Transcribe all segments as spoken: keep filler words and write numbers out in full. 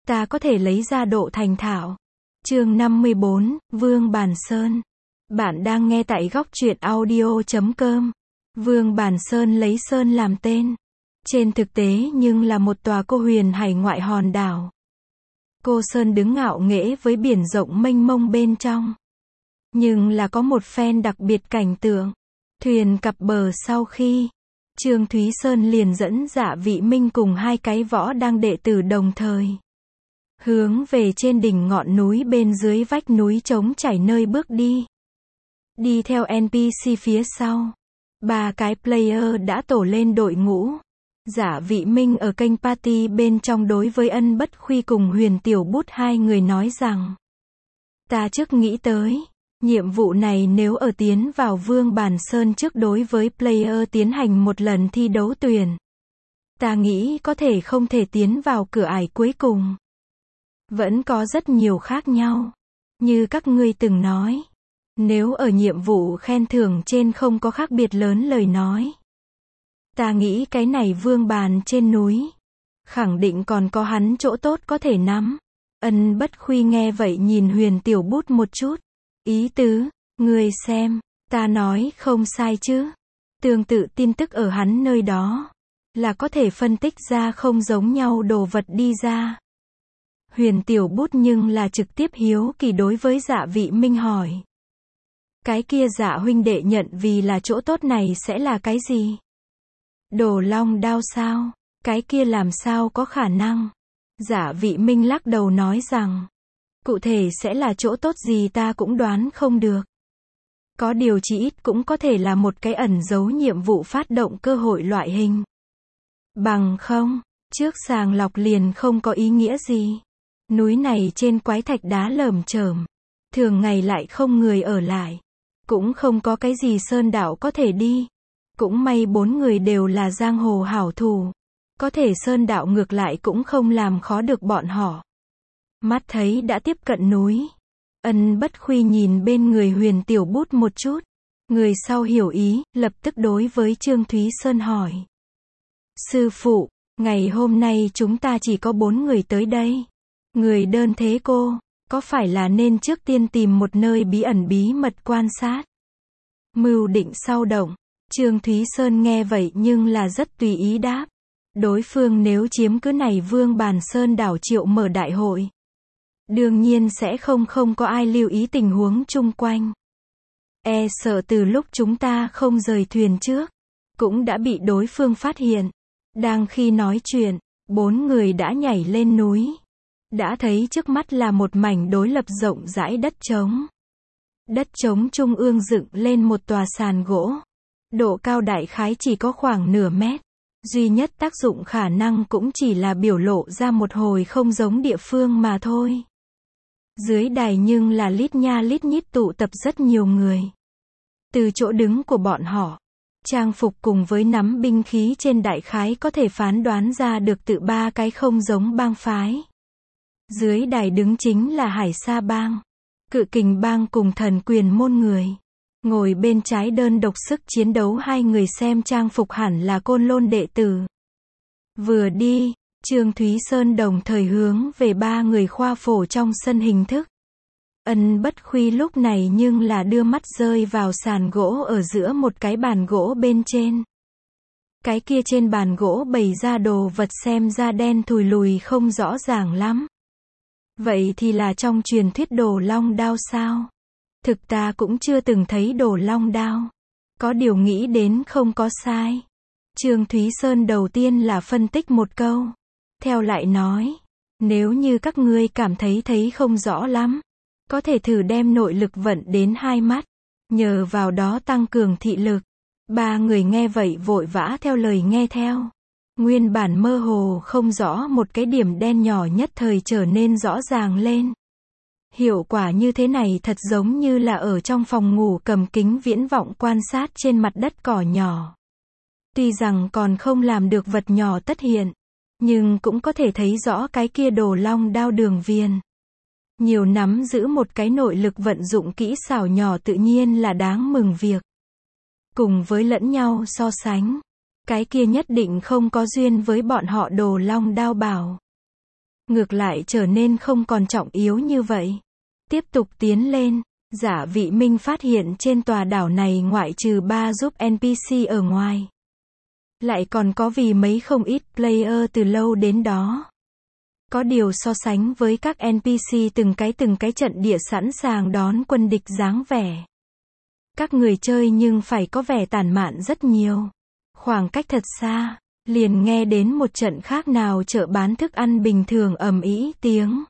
ta có thể lấy ra độ thành thạo. Chương năm mươi bốn, Vương Bản Sơn. Bạn đang nghe tại góc truyện audio chấm com. Vương Bản Sơn lấy sơn làm tên. Trên thực tế nhưng là một tòa cô huyền hải ngoại hòn đảo. Cô Sơn đứng ngạo nghễ với biển rộng mênh mông bên trong. Nhưng là có một phen đặc biệt cảnh tượng. Thuyền cập bờ sau khi Trương Thúy Sơn liền dẫn Dạ Vị Minh cùng hai cái võ đang đệ tử đồng thời hướng về trên đỉnh ngọn núi bên dưới vách núi trống trải nơi bước đi. Đi theo en pê xê phía sau. Ba cái player đã tổ lên đội ngũ. Dạ Vị Minh ở kênh party bên trong đối với Ân Bất Khuy cùng Huyền Tiểu Bút hai người nói rằng: ta trước nghĩ tới, nhiệm vụ này nếu ở tiến vào Vương Bản Sơn trước đối với player tiến hành một lần thi đấu tuyển. Ta nghĩ có thể không thể tiến vào cửa ải cuối cùng. Vẫn có rất nhiều khác nhau. Như các ngươi từng nói. Nếu ở nhiệm vụ khen thưởng trên không có khác biệt lớn lời nói. Ta nghĩ cái này Vương Bàn trên núi. Khẳng định còn có hắn chỗ tốt có thể nắm. Ân Bất Khuy nghe vậy nhìn Huyền Tiểu Bút một chút. Ý tứ, ngươi xem, ta nói không sai chứ. Tương tự tin tức ở hắn nơi đó. Là có thể phân tích ra không giống nhau đồ vật đi ra. Huyền Tiểu Bút nhưng là trực tiếp hiếu kỳ đối với Dạ Vị Minh hỏi. Cái kia Dạ huynh đệ nhận vì là chỗ tốt này sẽ là cái gì? Đồ long đao sao? Cái kia làm sao có khả năng? Dạ Vị Minh lắc đầu nói rằng. Cụ thể sẽ là chỗ tốt gì ta cũng đoán không được. Có điều chỉ ít cũng có thể là một cái ẩn giấu nhiệm vụ phát động cơ hội loại hình. Bằng không, trước sàng lọc liền không có ý nghĩa gì. Núi này trên quái thạch đá lởm chởm. Thường ngày lại không người ở lại. Cũng không có cái gì sơn đạo có thể đi. Cũng may bốn người đều là giang hồ hảo thủ. Có thể sơn đạo ngược lại cũng không làm khó được bọn họ. Mắt thấy đã tiếp cận núi. Ân Bất Khuy nhìn bên người Huyền Tiểu Bút một chút. Người sau hiểu ý, lập tức đối với Trương Thúy Sơn hỏi. Sư phụ, ngày hôm nay chúng ta chỉ có bốn người tới đây. Người đơn thế cô, có phải là nên trước tiên tìm một nơi bí ẩn bí mật quan sát? Mưu định sau động. Trương Thúy Sơn nghe vậy nhưng là rất tùy ý đáp. Đối phương nếu chiếm cứ này Vương Bản Sơn đảo triệu mở đại hội. Đương nhiên sẽ không không có ai lưu ý tình huống chung quanh. E sợ từ lúc chúng ta không rời thuyền trước, cũng đã bị đối phương phát hiện. Đang khi nói chuyện, bốn người đã nhảy lên núi. Đã thấy trước mắt là một mảnh đối lập rộng rãi đất trống. Đất trống trung ương dựng lên một tòa sàn gỗ. Độ cao đại khái chỉ có khoảng nửa mét. Duy nhất tác dụng khả năng cũng chỉ là biểu lộ ra một hồi không giống địa phương mà thôi. Dưới đài nhưng là lít nha lít nhít tụ tập rất nhiều người. Từ chỗ đứng của bọn họ, trang phục cùng với nắm binh khí trên đại khái có thể phán đoán ra được tự ba cái không giống bang phái. Dưới đài đứng chính là Hải Sa Bang, Cự Kình Bang cùng Thần Quyền môn người. Ngồi bên trái đơn độc sức chiến đấu hai người xem trang phục hẳn là Côn Lôn đệ tử. Vừa đi, Trương Thúy Sơn đồng thời hướng về ba người khoa phổ trong sân hình thức. Ân Bất Khuy lúc này nhưng là đưa mắt rơi vào sàn gỗ ở giữa một cái bàn gỗ bên trên. Cái kia trên bàn gỗ bày ra đồ vật xem ra đen thùi lùi không rõ ràng lắm. Vậy thì là trong truyền thuyết đồ long đao sao? Thực ta cũng chưa từng thấy đồ long đao. Có điều nghĩ đến không có sai. Trương Thúy Sơn đầu tiên là phân tích một câu. Theo lại nói, nếu như các ngươi cảm thấy thấy không rõ lắm, có thể thử đem nội lực vận đến hai mắt, nhờ vào đó tăng cường thị lực. Ba người nghe vậy vội vã theo lời nghe theo. Nguyên bản mơ hồ không rõ một cái điểm đen nhỏ nhất thời trở nên rõ ràng lên. Hiệu quả như thế này thật giống như là ở trong phòng ngủ cầm kính viễn vọng quan sát trên mặt đất cỏ nhỏ. Tuy rằng còn không làm được vật nhỏ tất hiện, nhưng cũng có thể thấy rõ cái kia đồ long đao đường viền. Nhiều nắm giữ một cái nội lực vận dụng kỹ xảo nhỏ tự nhiên là đáng mừng việc. Cùng với lẫn nhau so sánh, cái kia nhất định không có duyên với bọn họ đồ long đao bảo. ngược lại trở nên không còn trọng yếu như vậy. Tiếp tục tiến lên, Giả Vị Minh phát hiện trên tòa đảo này ngoại trừ ba giúp en pê xê ở ngoài, lại còn có vì mấy không ít player từ lâu đến đó. Có điều so sánh với các en pê xê từng cái từng cái trận địa sẵn sàng đón quân địch dáng vẻ, các người chơi nhưng phải có vẻ tản mạn rất nhiều. Khoảng cách thật xa, liền nghe đến một trận khác nào chợ bán thức ăn bình thường ầm ĩ tiếng.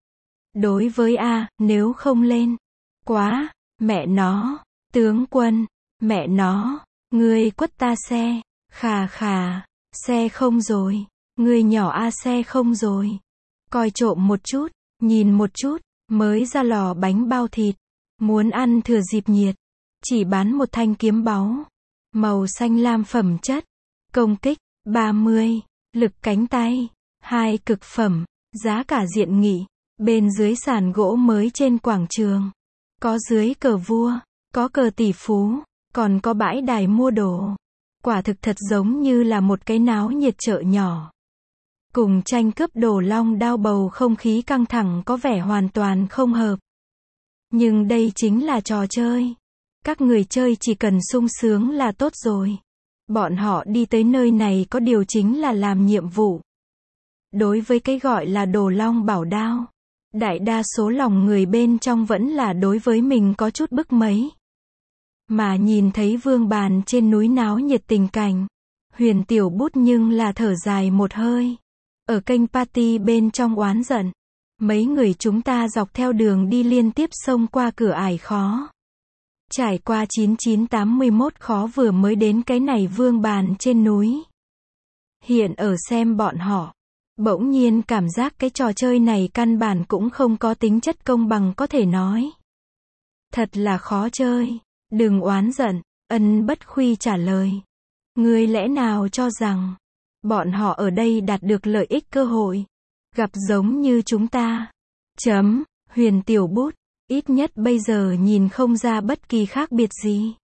Đối với A, nếu không lên. Quá, mẹ nó, tướng quân, mẹ nó, ngươi quất ta xe, khà khà, xe không rồi, ngươi nhỏ A xe không rồi. Coi trộm một chút, nhìn một chút, mới ra lò bánh bao thịt, muốn ăn thừa dịp nhiệt, chỉ bán một thanh kiếm báu, màu xanh lam phẩm chất, công kích, ba mươi, lực cánh tay, hai cực phẩm, giá cả diện nghị, bên dưới sàn gỗ mới trên quảng trường. Có dưới cờ vua, có cờ tỷ phú, còn có bãi đài mua đồ. Quả thực thật giống như là một cái náo nhiệt chợ nhỏ. Cùng tranh cướp đồ long đao bầu không khí căng thẳng có vẻ hoàn toàn không hợp. Nhưng đây chính là trò chơi. Các người chơi chỉ cần sung sướng là tốt rồi. Bọn họ đi tới nơi này có điều chính là làm nhiệm vụ. Đối với cái gọi là đồ long bảo đao, đại đa số lòng người bên trong vẫn là đối với mình có chút bức mấy. Mà nhìn thấy vương bàn trên núi náo nhiệt tình cảnh, Huyền Tiểu Bút nhưng là thở dài một hơi. Ở kênh party bên trong oán giận, mấy người chúng ta dọc theo đường đi liên tiếp xông qua cửa ải khó. Trải qua chín chín tám mươi mốt khó vừa mới đến cái này vương bàn trên núi. Hiện ở xem bọn họ, bỗng nhiên cảm giác cái trò chơi này căn bản cũng không có tính chất công bằng có thể nói. Thật là khó chơi, đừng oán giận, Ân Bất Khuy trả lời. Ngươi lẽ nào cho rằng, bọn họ ở đây đạt được lợi ích cơ hội, gặp giống như chúng ta. Chấm, Huyền Tiểu Bút, ít nhất bây giờ nhìn không ra bất kỳ khác biệt gì.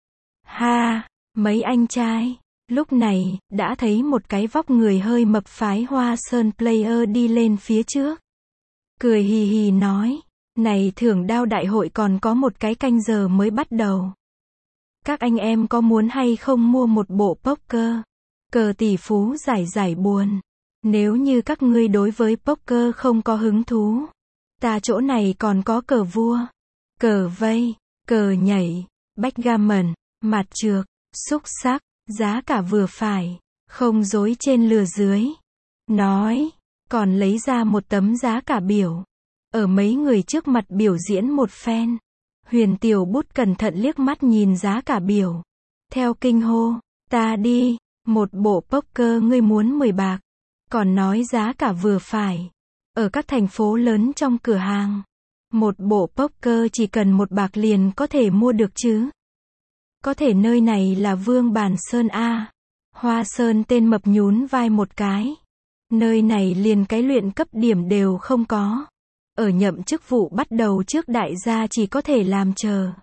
Ha, mấy anh trai. Lúc này, đã thấy một cái vóc người hơi mập phái Hoa Sơn player đi lên phía trước. Cười hì hì nói, này thưởng đao đại hội còn có một cái canh giờ mới bắt đầu. Các anh em có muốn hay không mua một bộ poker? Cờ tỷ phú giải giải buồn. Nếu như các ngươi đối với poker không có hứng thú, ta chỗ này còn có cờ vua, cờ vây, cờ nhảy, backgammon, mặt trược, xúc xắc. Giá cả vừa phải, không dối trên lừa dưới. Nói, còn lấy ra một tấm giá cả biểu. Ở mấy người trước mặt biểu diễn một phen. Huyền Tiểu Bút cẩn thận liếc mắt nhìn giá cả biểu. Theo kinh hô, ta đi, một bộ poker ngươi muốn mười bạc. Còn nói giá cả vừa phải. Ở các thành phố lớn trong cửa hàng, một bộ poker chỉ cần một bạc liền có thể mua được chứ. Có thể nơi này là Vương Bản Sơn A. Hoa Sơn tên mập nhún vai một cái. Nơi này liền cái luyện cấp điểm đều không có. Ở nhậm chức vụ bắt đầu trước đại gia chỉ có thể làm chờ.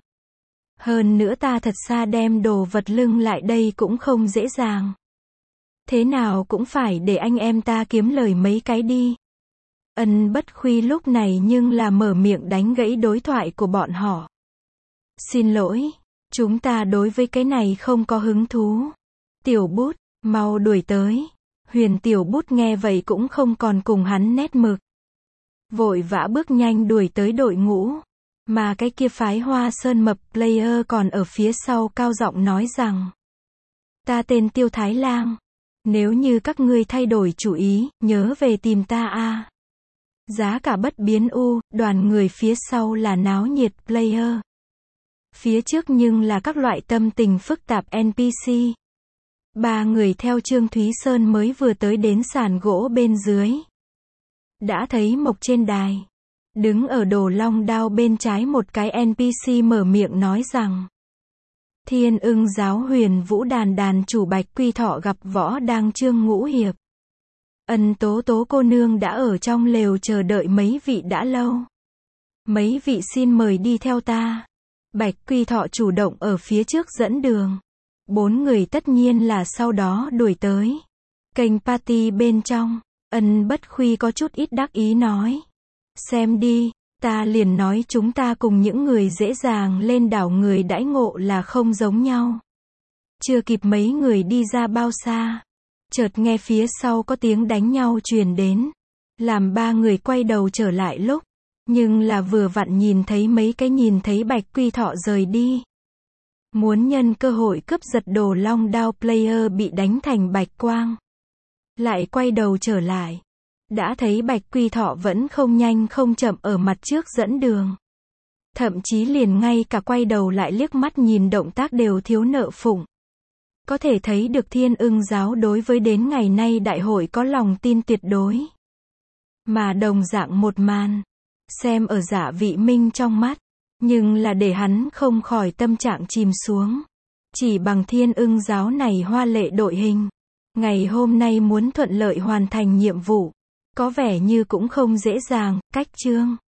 Hơn nữa ta thật xa đem đồ vật lưng lại đây cũng không dễ dàng. Thế nào cũng phải để anh em ta kiếm lời mấy cái đi. Ân Bất Khuy lúc này nhưng là mở miệng đánh gãy đối thoại của bọn họ. Xin lỗi. Chúng ta đối với cái này không có hứng thú. Tiểu Bút, mau đuổi tới. Huyền Tiểu Bút nghe vậy cũng không còn cùng hắn nét mực. Vội vã bước nhanh đuổi tới đội ngũ. Mà cái kia phái Hoa Sơn mập player còn ở phía sau cao giọng nói rằng. Ta tên Tiêu Thái Lang. Nếu như các ngươi thay đổi chủ ý, nhớ về tìm ta a. Giá cả bất biến u, đoàn người phía sau là náo nhiệt player. Phía trước nhưng là các loại tâm tình phức tạp en pê xê. Ba người theo Trương Thúy Sơn mới vừa tới đến sàn gỗ bên dưới. Đã thấy mộc trên đài. Đứng ở đồ long đao bên trái một cái en pê xê mở miệng nói rằng. Thiên Ưng giáo huyền vũ đàn đàn chủ Bạch Quy Thọ gặp võ đang Trương Ngũ Hiệp. Ân Tố Tố cô nương đã ở trong lều chờ đợi mấy vị đã lâu. Mấy vị xin mời đi theo ta. Bạch Quy Thọ chủ động ở phía trước dẫn đường. Bốn người tất nhiên là sau đó đuổi tới. Kênh party bên trong. Ân Bất Khuy có chút ít đắc ý nói. Xem đi, ta liền nói chúng ta cùng những người dễ dàng lên đảo người đãi ngộ là không giống nhau. Chưa kịp mấy người đi ra bao xa, chợt nghe phía sau có tiếng đánh nhau truyền đến, làm ba người quay đầu trở lại lúc, nhưng là vừa vặn nhìn thấy mấy cái nhìn thấy Bạch Quy Thọ rời đi. Muốn nhân cơ hội cướp giật đồ long đao player bị đánh thành bạch quang. Lại quay đầu trở lại. Đã thấy Bạch Quy Thọ vẫn không nhanh không chậm ở mặt trước dẫn đường. Thậm chí liền ngay cả quay đầu lại liếc mắt nhìn động tác đều thiếu nợ phụng. Có thể thấy được Thiên Ưng giáo đối với đến ngày nay đại hội có lòng tin tuyệt đối. Mà đồng dạng một màn, xem ở Dạ Vị Minh trong mắt, nhưng là để hắn không khỏi tâm trạng chìm xuống. Chỉ bằng Thiên Ưng giáo này hoa lệ đội hình, ngày hôm nay muốn thuận lợi hoàn thành nhiệm vụ, có vẻ như cũng không dễ dàng. Cách chương